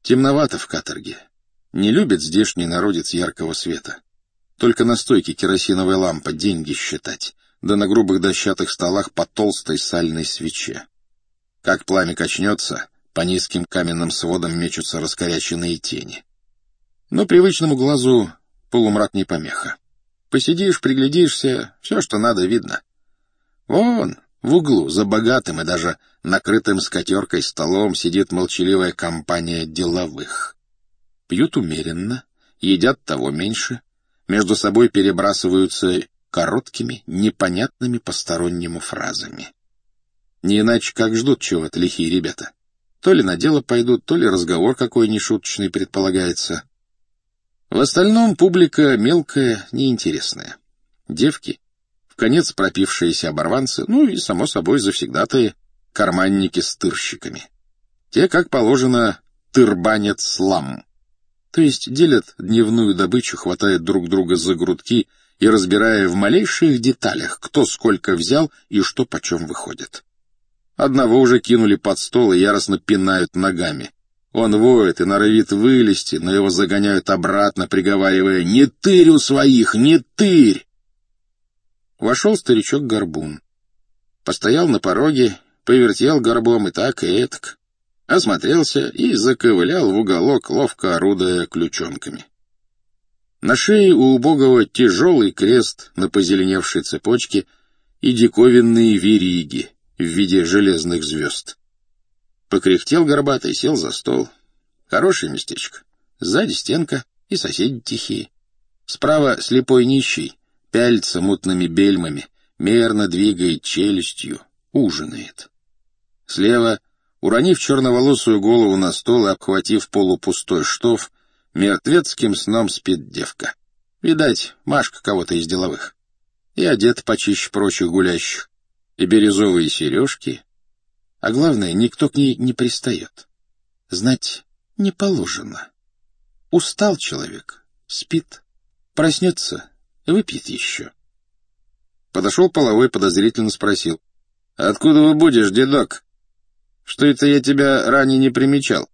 Темновато в каторге. Не любит здешний народец яркого света. Только на стойке керосиновая лампа деньги считать, да на грубых дощатых столах по толстой сальной свече. Как пламя качнется, по низким каменным сводам мечутся раскоряченные тени. Но привычному глазу полумрак не помеха. Посидишь, приглядишься, все, что надо, видно. Вон, в углу, за богатым и даже накрытым скатеркой столом сидит молчаливая компания деловых. Пьют умеренно, едят того меньше, между собой перебрасываются короткими, непонятными постороннему фразами. Не иначе как ждут чего-то лихие ребята. То ли на дело пойдут, то ли разговор какой нешуточный предполагается. В остальном публика мелкая, неинтересная. Девки, вконец пропившиеся оборванцы, ну и, само собой, завсегдатые карманники с тырщиками. Те, как положено, тырбанят слам. То есть делят дневную добычу, хватают друг друга за грудки и разбирая в малейших деталях, кто сколько взял и что почем выходит. Одного уже кинули под стол и яростно пинают ногами. Он воет и норовит вылезти, но его загоняют обратно, приговаривая: «Не тырь у своих, не тырь!» Вошел старичок-горбун. Постоял на пороге, повертел горбом и так, и этак. Осмотрелся и заковылял в уголок, ловко орудуя ключонками. На шее у убогого тяжелый крест на позеленевшей цепочке и диковинные вериги в виде железных звезд. Покряхтел горбатый, сел за стол. Хорошее местечко. Сзади стенка и соседи тихие. Справа слепой нищий, пялится мутными бельмами, мерно двигает челюстью, ужинает. Слева, уронив черноволосую голову на стол и обхватив полупустой штоф, мертвецким сном спит девка. Видать, Машка кого-то из деловых. И одет почище прочих гулящих. И бирюзовые сережки. А главное, никто к ней не пристает. Знать не положено. Устал человек, спит, проснется, выпьет еще. Подошел половой, подозрительно спросил: «Откуда вы будешь, дедок? Что это я тебя ранее не примечал?»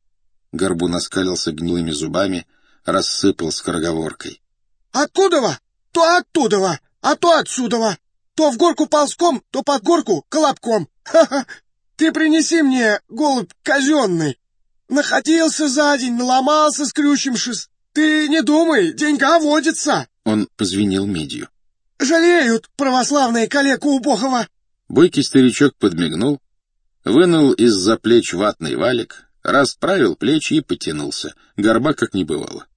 Горбун оскалился гнилыми зубами, рассыпал скороговоркой: «Откуда-во? То оттуда-во, а то отсюда-во. То в горку ползком, то под горку колобком. Ха-ха! Ты принеси мне, голубь казенный. Находился за день, наломался, скрючимшись. Ты не думай, деньга водится». Он позвенел медью. «Жалеют православные калеку убогого». Бойкий старичок подмигнул, вынул из-за плеч ватный валик, расправил плечи и потянулся. Горба как не бывало.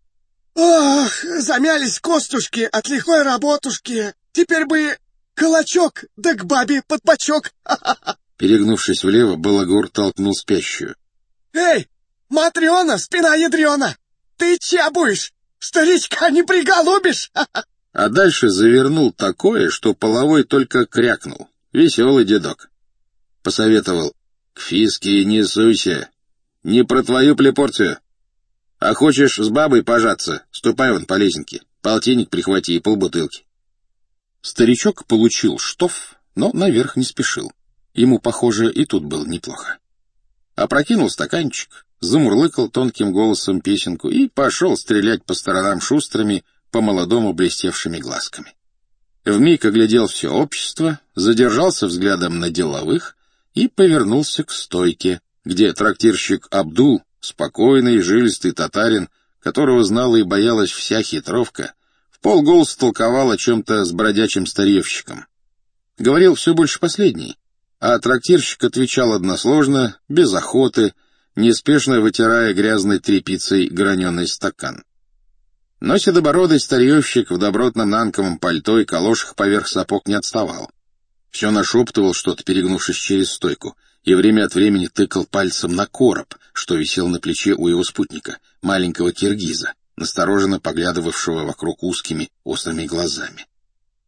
«Ох, замялись костушки от лихой работушки. Теперь бы калачок, да к бабе под бочок». Перегнувшись влево, балагур толкнул спящую. «Эй, Матрена, спина ядрена! Ты чья будешь? Старичка не приголубишь?» А дальше завернул такое, что половой только крякнул. Веселый дедок. Посоветовал: «К фиске не суйся, не про твою плепорцию. А хочешь с бабой пожаться, ступай вон по лесенке, полтинник прихвати и полбутылки». Старичок получил штоф, но наверх не спешил. Ему, похоже, и тут было неплохо. Опрокинул стаканчик, замурлыкал тонким голосом песенку и пошел стрелять по сторонам шустрыми, по-молодому блестевшими глазками. Вмиг оглядел все общество, задержался взглядом на деловых и повернулся к стойке, где трактирщик Абдул, спокойный, жилистый татарин, которого знала и боялась вся хитровка, вполголоса толковал о чем-то с бродячим старьевщиком. Говорил все больше последний, а трактирщик отвечал односложно, без охоты, неспешно вытирая грязной тряпицей граненый стакан. Но седобородый старьевщик в добротном нанковом пальто и калошах поверх сапог не отставал. Все нашептывал что-то, перегнувшись через стойку, и время от времени тыкал пальцем на короб, что висел на плече у его спутника, маленького киргиза, настороженно поглядывавшего вокруг узкими острыми глазами.